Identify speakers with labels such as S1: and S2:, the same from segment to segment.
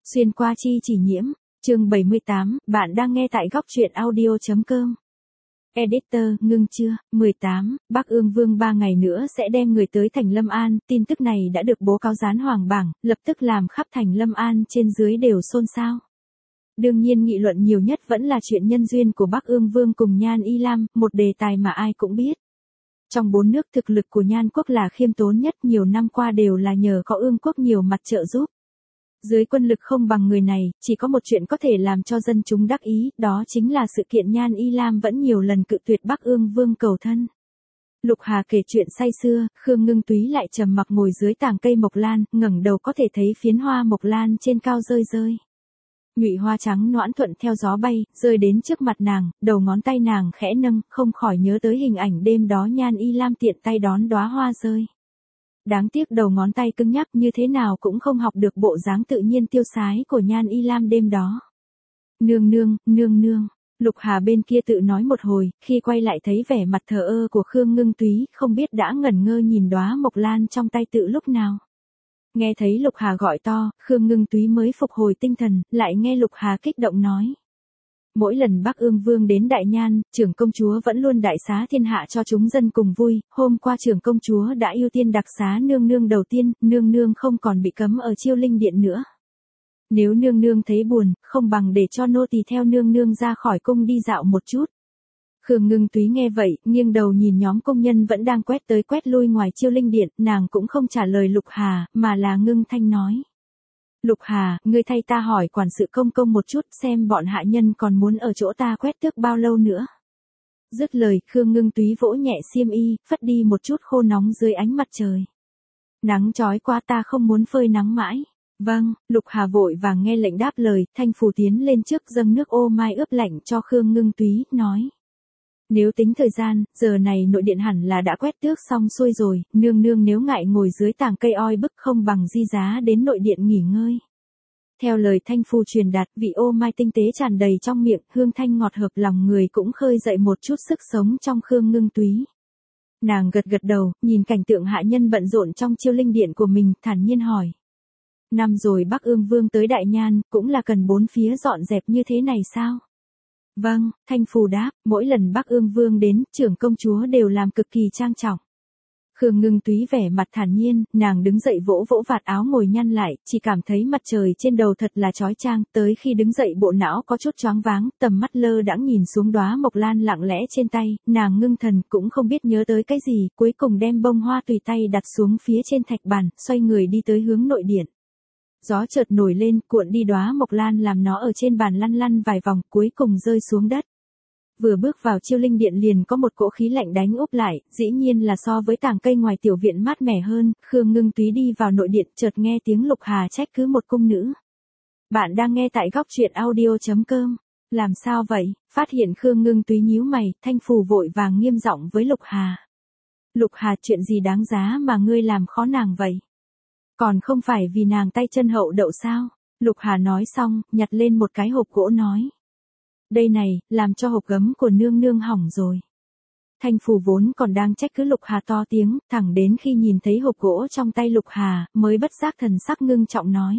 S1: Xuyên qua chi chỉ nhiễm, chương 78, bạn đang nghe tại góc truyện audio.com. Editor, ngưng chưa? 18, Bắc Ương Vương 3 ngày nữa sẽ đem người tới thành Lâm An, tin tức này đã được bố cáo dán hoàng bảng, lập tức làm khắp thành Lâm An trên dưới đều xôn xao. Đương nhiên nghị luận nhiều nhất vẫn là chuyện nhân duyên của Bắc Ương Vương cùng Nhan Y Lam, một đề tài mà ai cũng biết. Trong 4 nước thực lực của Nhan quốc là khiêm tốn nhất, nhiều năm qua đều là nhờ có Ương quốc nhiều mặt trợ giúp. Dưới quân lực không bằng người này, chỉ có một chuyện có thể làm cho dân chúng đắc ý, đó chính là sự kiện Nhan Y Lam vẫn nhiều lần cự tuyệt Bắc Ương Vương cầu thân. Lục Hà kể chuyện say xưa, Khương Ngưng Túy lại trầm mặc ngồi dưới tàng cây mộc lan, ngẩng đầu có thể thấy phiến hoa mộc lan trên cao rơi rơi. Nhụy hoa trắng noãn thuận theo gió bay, rơi đến trước mặt nàng, đầu ngón tay nàng khẽ nâng, không khỏi nhớ tới hình ảnh đêm đó Nhan Y Lam tiện tay đón đóa hoa rơi. Đáng tiếc đầu ngón tay cứng nhắc như thế nào cũng không học được bộ dáng tự nhiên tiêu sái của Nhan Y Lam đêm đó. Nương nương, Lục Hà bên kia tự nói một hồi, khi quay lại thấy vẻ mặt thờ ơ của Khương Ngưng Túy, không biết đã ngẩn ngơ nhìn đóa mộc lan trong tay tự lúc nào. Nghe thấy Lục Hà gọi to, Khương Ngưng Túy mới phục hồi tinh thần, lại nghe Lục Hà kích động nói. Mỗi lần Bắc Ương Vương đến Đại Nhan, trưởng công chúa vẫn luôn đại xá thiên hạ cho chúng dân cùng vui, hôm qua trưởng công chúa đã ưu tiên đặc xá nương nương đầu tiên, nương nương không còn bị cấm ở Chiêu Linh Điện nữa. Nếu nương nương thấy buồn, không bằng để cho nô tỳ theo nương nương ra khỏi cung đi dạo một chút. Khương Ngưng Túy nghe vậy, nghiêng đầu nhìn nhóm công nhân vẫn đang quét tới quét lui ngoài Chiêu Linh Điện, nàng cũng không trả lời Lục Hà, mà là ngưng thanh nói. Lục Hà, ngươi thay ta hỏi quản sự công công một chút xem bọn hạ nhân còn muốn ở chỗ ta quét tước bao lâu nữa. Dứt lời, Khương Ngưng Túy vỗ nhẹ xiêm y, phất đi một chút khô nóng dưới ánh mặt trời. Nắng chói quá ta không muốn phơi nắng mãi. Vâng, Lục Hà vội vàng nghe lệnh đáp lời, Thanh Phù tiến lên trước dâng nước ô mai ướp lạnh cho Khương Ngưng Túy, nói. Nếu tính thời gian, giờ này nội điện hẳn là đã quét tước xong xuôi rồi, nương nương nếu ngại ngồi dưới tàng cây oi bức không bằng di giá đến nội điện nghỉ ngơi. Theo lời Thanh Phù truyền đạt, vị ô mai tinh tế tràn đầy trong miệng, hương thanh ngọt hợp lòng người cũng khơi dậy một chút sức sống trong Khương Ngưng Túy. Nàng gật gật đầu, nhìn cảnh tượng hạ nhân bận rộn trong Chiêu Linh Điện của mình, thản nhiên hỏi. Năm rồi Bắc Ương Vương tới Đại Nhan, cũng là cần bốn phía dọn dẹp như thế này sao? Vâng, Thanh Phù đáp, mỗi lần Bắc Ương Vương đến, trưởng công chúa đều làm cực kỳ trang trọng. Khương Ngưng Túy vẻ mặt thản nhiên, nàng đứng dậy vỗ vỗ vạt áo ngồi nhăn lại, chỉ cảm thấy mặt trời trên đầu thật là chói chang, tới khi đứng dậy bộ não có chút choáng váng, tầm mắt lơ đãng nhìn xuống đóa mộc lan lặng lẽ trên tay, nàng ngưng thần cũng không biết nhớ tới cái gì, cuối cùng đem bông hoa tùy tay đặt xuống phía trên thạch bàn, xoay người đi tới hướng nội điện. Gió chợt nổi lên, cuộn đi đóa mộc lan làm nó ở trên bàn lăn lăn vài vòng, cuối cùng rơi xuống đất. Vừa bước vào Chiêu Linh Điện liền có một cỗ khí lạnh đánh úp lại, dĩ nhiên là so với tàng cây ngoài tiểu viện mát mẻ hơn, Khương Ngưng Túy đi vào nội điện, chợt nghe tiếng Lục Hà trách cứ một cung nữ. Bạn đang nghe tại góc truyện audio.com. Làm sao vậy? Phát hiện Khương Ngưng Túy nhíu mày, Thanh Phù vội vàng nghiêm giọng với Lục Hà. Lục Hà, chuyện gì đáng giá mà ngươi làm khó nàng vậy? Còn không phải vì nàng tay chân hậu đậu sao? Lục Hà nói xong, nhặt lên một cái hộp gỗ nói. Đây này, làm cho hộp gấm của nương nương hỏng rồi. Thanh Phù vốn còn đang trách cứ Lục Hà to tiếng, thẳng đến khi nhìn thấy hộp gỗ trong tay Lục Hà, mới bất giác thần sắc ngưng trọng nói.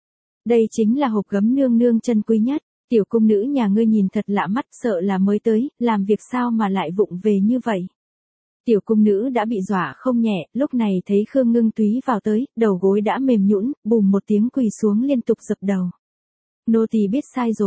S1: Đây chính là hộp gấm nương nương chân quý nhất, tiểu cung nữ nhà ngươi nhìn thật lạ mắt, sợ là mới tới, làm việc sao mà lại vụng về như vậy. Tiểu cung nữ đã bị dọa không nhẹ, lúc này thấy Khương Ngưng Túy vào tới, đầu gối đã mềm nhũn, bùm một tiếng quỳ xuống liên tục dập đầu. Nô tỳ biết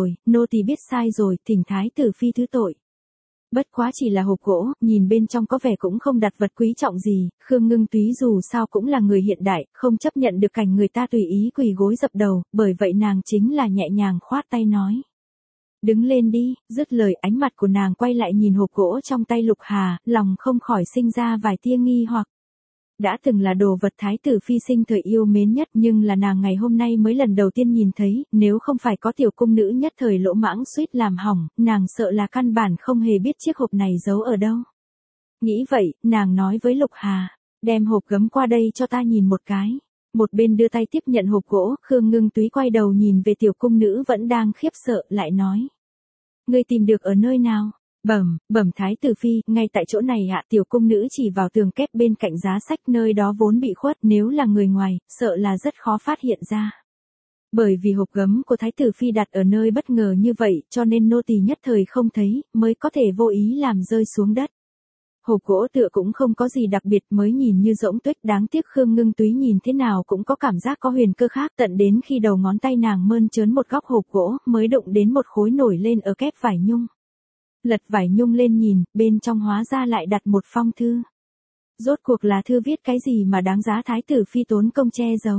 S1: sai rồi, thỉnh thái tử phi thứ tội. Bất quá chỉ là hộp gỗ, nhìn bên trong có vẻ cũng không đặt vật quý trọng gì, Khương Ngưng Túy dù sao cũng là người hiện đại, không chấp nhận được cảnh người ta tùy ý quỳ gối dập đầu, bởi vậy nàng chính là nhẹ nhàng khoát tay nói. Đứng lên đi, dứt lời ánh mặt của nàng quay lại nhìn hộp gỗ trong tay Lục Hà, lòng không khỏi sinh ra vài tia nghi hoặc. Đã từng là đồ vật thái tử phi sinh thời yêu mến nhất nhưng là nàng ngày hôm nay mới lần đầu tiên nhìn thấy, nếu không phải có tiểu cung nữ nhất thời lỗ mãng suýt làm hỏng, nàng sợ là căn bản không hề biết chiếc hộp này giấu ở đâu. Nghĩ vậy, nàng nói với Lục Hà, đem hộp gấm qua đây cho ta nhìn một cái. Một bên đưa tay tiếp nhận hộp gỗ, Khương Ngưng Túy quay đầu nhìn về tiểu cung nữ vẫn đang khiếp sợ, lại nói. Ngươi tìm được ở nơi nào? Bẩm thái tử phi, ngay tại chỗ này ạ. Tiểu cung nữ chỉ vào tường kép bên cạnh giá sách, nơi đó vốn bị khuất, nếu là người ngoài, sợ là rất khó phát hiện ra. Bởi vì hộp gấm của Thái tử Phi đặt ở nơi bất ngờ như vậy cho nên nô tỳ nhất thời không thấy, mới có thể vô ý làm rơi xuống đất. Hộp gỗ tựa cũng không có gì đặc biệt mới nhìn như rỗng tuếch, đáng tiếc Khương Ngưng Túy nhìn thế nào cũng có cảm giác có huyền cơ khác, tận đến khi đầu ngón tay nàng mơn trớn một góc hộp gỗ mới đụng đến một khối nổi lên ở kép vải nhung. Lật vải nhung lên nhìn, bên trong hóa ra lại đặt một phong thư. Rốt cuộc là thư viết cái gì mà đáng giá Thái tử Phi tốn công che giấu.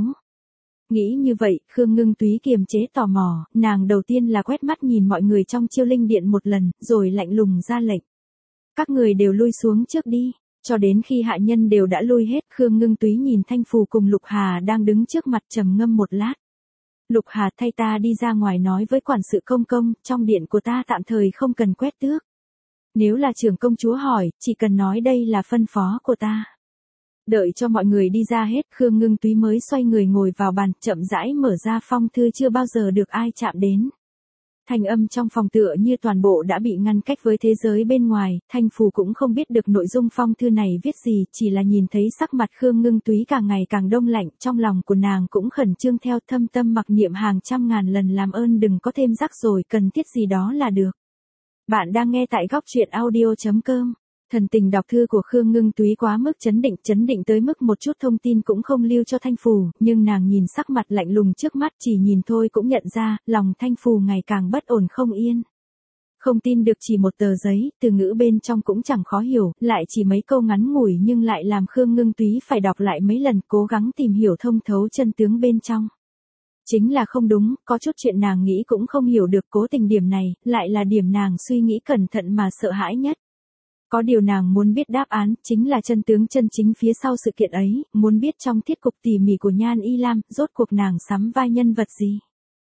S1: Nghĩ như vậy, Khương Ngưng Túy kiềm chế tò mò, nàng đầu tiên là quét mắt nhìn mọi người trong Chiêu Linh Điện một lần, rồi lạnh lùng ra lệnh. Các người đều lui xuống trước đi. Cho đến khi hạ nhân đều đã lui hết, Khương Ngưng Túy nhìn Thanh Phù cùng Lục Hà đang đứng trước mặt trầm ngâm một lát. Lục Hà, thay ta đi ra ngoài nói với quản sự công công, trong điện của ta tạm thời không cần quét tước. Nếu là trưởng công chúa hỏi, chỉ cần nói đây là phân phó của ta. Đợi cho mọi người đi ra hết, Khương Ngưng Túy mới xoay người ngồi vào bàn, chậm rãi mở ra phong thư chưa bao giờ được ai chạm đến. Thanh âm trong phòng tựa như toàn bộ đã bị ngăn cách với thế giới bên ngoài, Thanh Phù cũng không biết được nội dung phong thư này viết gì, chỉ là nhìn thấy sắc mặt Khương Ngưng Túy càng ngày càng đông lạnh, trong lòng của nàng cũng khẩn trương theo, thâm tâm mặc niệm hàng trăm ngàn lần làm ơn đừng có thêm rắc rối, cần thiết gì đó là được. Bạn đang nghe tại góc truyện audio.com. Thần tình đọc thư của Khương Ngưng Túy quá mức chấn định tới mức một chút thông tin cũng không lưu cho Thanh Phù, nhưng nàng nhìn sắc mặt lạnh lùng trước mắt chỉ nhìn thôi cũng nhận ra, lòng Thanh Phù ngày càng bất ổn không yên. Không tin được chỉ một tờ giấy, từ ngữ bên trong cũng chẳng khó hiểu, lại chỉ mấy câu ngắn ngủi nhưng lại làm Khương Ngưng Túy phải đọc lại mấy lần cố gắng tìm hiểu thông thấu chân tướng bên trong. Chính là không đúng, có chút chuyện nàng nghĩ cũng không hiểu được, cố tình điểm này, lại là điểm nàng suy nghĩ cẩn thận mà sợ hãi nhất. Có điều nàng muốn biết đáp án, chính là chân tướng chân chính phía sau sự kiện ấy, muốn biết trong thiết cục tỉ mỉ của Nhan Y Lam, rốt cuộc nàng sắm vai nhân vật gì.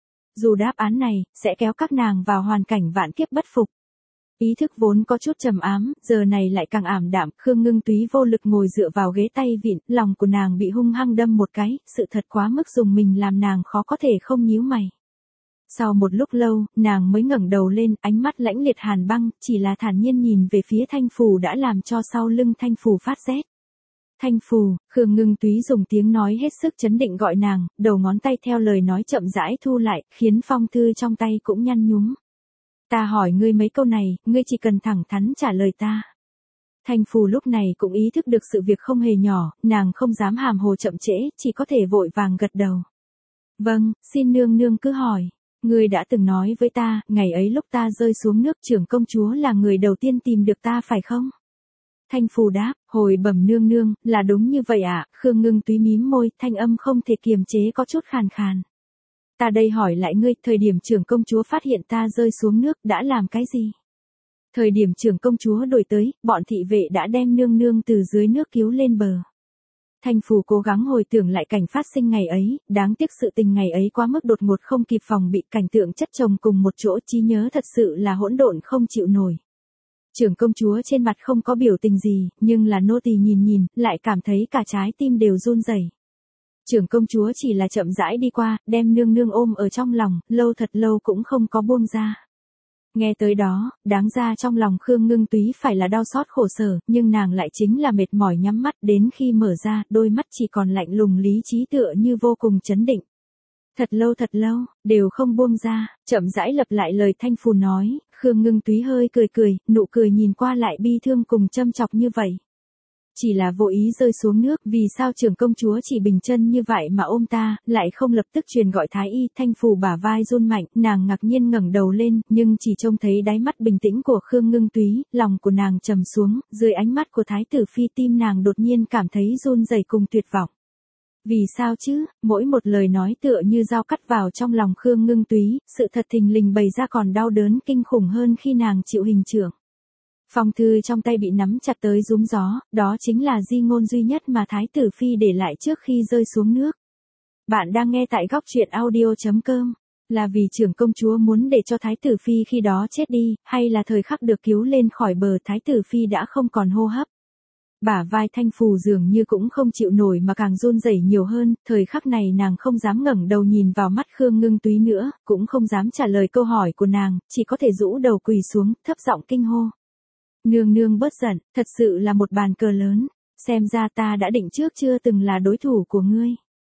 S1: Dù đáp án này, sẽ kéo các nàng vào hoàn cảnh vạn kiếp bất phục. Ý thức vốn có chút trầm ám, giờ này lại càng ảm đạm, Khương Ngưng Túy vô lực ngồi dựa vào ghế tay vịn, lòng của nàng bị hung hăng đâm một cái, sự thật quá mức dùng mình làm nàng khó có thể không nhíu mày. Sau một lúc lâu, nàng mới ngẩng đầu lên, ánh mắt lãnh liệt hàn băng, chỉ là thản nhiên nhìn về phía Thanh Phù đã làm cho sau lưng Thanh Phù phát rét. Thanh Phù, Khương Ngưng Túy dùng tiếng nói hết sức chấn định gọi nàng, đầu ngón tay theo lời nói chậm rãi thu lại, khiến phong thư trong tay cũng nhăn nhúm. Ta hỏi ngươi mấy câu này, ngươi chỉ cần thẳng thắn trả lời ta. Thanh Phù lúc này cũng ý thức được sự việc không hề nhỏ, nàng không dám hàm hồ chậm trễ, chỉ có thể vội vàng gật đầu. Vâng, xin nương nương cứ hỏi. Ngươi đã từng nói với ta, ngày ấy lúc ta rơi xuống nước trưởng công chúa là người đầu tiên tìm được ta phải không? Thanh Phù đáp, hồi bẩm nương nương, là đúng như vậy ạ. Khương Ngưng Túy mím môi, thanh âm không thể kiềm chế có chút khàn khàn. Ta đây hỏi lại ngươi, thời điểm trưởng công chúa phát hiện ta rơi xuống nước đã làm cái gì? Thời điểm trưởng công chúa đuổi tới, bọn thị vệ đã đem nương nương từ dưới nước cứu lên bờ. Thanh Phù cố gắng hồi tưởng lại cảnh phát sinh ngày ấy, đáng tiếc sự tình ngày ấy quá mức đột ngột không kịp phòng bị, cảnh tượng chất chồng cùng một chỗ, trí nhớ thật sự là hỗn độn không chịu nổi. Trưởng công chúa trên mặt không có biểu tình gì, nhưng là nô tỳ nhìn, lại cảm thấy cả trái tim đều run rẩy. Trưởng công chúa chỉ là chậm rãi đi qua, đem nương nương ôm ở trong lòng, lâu thật lâu cũng không có buông ra. Nghe tới đó, đáng ra trong lòng Khương Ngưng Túy phải là đau xót khổ sở, nhưng nàng lại chính là mệt mỏi nhắm mắt, đến khi mở ra, đôi mắt chỉ còn lạnh lùng lý trí tựa như vô cùng chấn định. Thật lâu, đều không buông ra, chậm rãi lặp lại lời Thanh Phù nói, Khương Ngưng Túy hơi cười, nụ cười nhìn qua lại bi thương cùng châm chọc như vậy. Chỉ là vô ý rơi xuống nước, vì sao trưởng công chúa chỉ bình chân như vậy mà ôm ta, lại không lập tức truyền gọi thái y. Thanh Phù bả vai run mạnh, nàng ngạc nhiên ngẩng đầu lên, nhưng chỉ trông thấy đáy mắt bình tĩnh của Khương Ngưng Túy, lòng của nàng trầm xuống, dưới ánh mắt của thái tử phi tim nàng đột nhiên cảm thấy run rẩy cùng tuyệt vọng. Vì sao chứ, mỗi một lời nói tựa như dao cắt vào trong lòng Khương Ngưng Túy, sự thật thình lình bày ra còn đau đớn kinh khủng hơn khi nàng chịu hình trưởng. Phong thư trong tay bị nắm chặt tới rúm gió, đó chính là di ngôn duy nhất mà Thái tử Phi để lại trước khi rơi xuống nước. Bạn đang nghe tại góc truyện audio.com. Là vì trưởng công chúa muốn để cho Thái tử Phi khi đó chết đi, hay là thời khắc được cứu lên khỏi bờ Thái tử Phi đã không còn hô hấp? Bả vai Thanh Phù dường như cũng không chịu nổi mà càng run rẩy nhiều hơn, thời khắc này nàng không dám ngẩng đầu nhìn vào mắt Khương Ngưng Túy nữa, cũng không dám trả lời câu hỏi của nàng, chỉ có thể rũ đầu quỳ xuống, thấp giọng kinh hô. Nương nương bớt giận, thật sự là một bàn cờ lớn, xem ra ta đã định trước chưa từng là đối thủ của ngươi.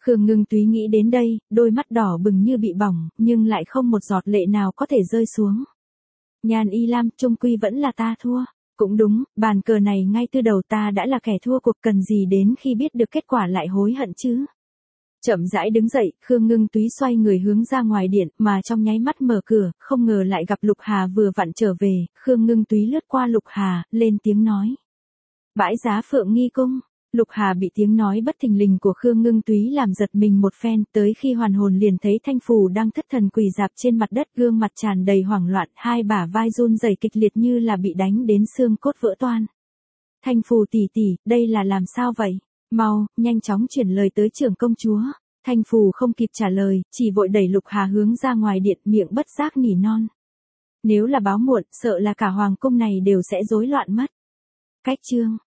S1: Khương Ngưng Túy nghĩ đến đây, đôi mắt đỏ bừng như bị bỏng, nhưng lại không một giọt lệ nào có thể rơi xuống. Nhan Y Lam, chung quy vẫn là ta thua. Cũng đúng, bàn cờ này ngay từ đầu ta đã là kẻ thua cuộc, cần gì đến khi biết được kết quả lại hối hận chứ. Chậm rãi đứng dậy, Khương Ngưng Túy xoay người hướng ra ngoài điện, mà trong nháy mắt mở cửa, không ngờ lại gặp Lục Hà vừa vặn trở về. Khương Ngưng Túy lướt qua Lục Hà, lên tiếng nói. Bãi giá Phượng Nghi Cung. Lục Hà bị tiếng nói bất thình lình của Khương Ngưng Túy làm giật mình một phen, tới khi hoàn hồn liền thấy Thanh Phù đang thất thần quỳ rạp trên mặt đất, gương mặt tràn đầy hoảng loạn, hai bả vai run rẩy kịch liệt như là bị đánh đến xương cốt vỡ toang. Thanh Phù tỷ tỷ, đây là làm sao vậy? Mau, nhanh chóng chuyển lời tới trưởng công chúa. Thanh Phù không kịp trả lời, chỉ vội đẩy Lục Hà hướng ra ngoài điện, miệng bất giác nỉ non. Nếu là báo muộn, sợ là cả hoàng cung này đều sẽ rối loạn mất. Cách chương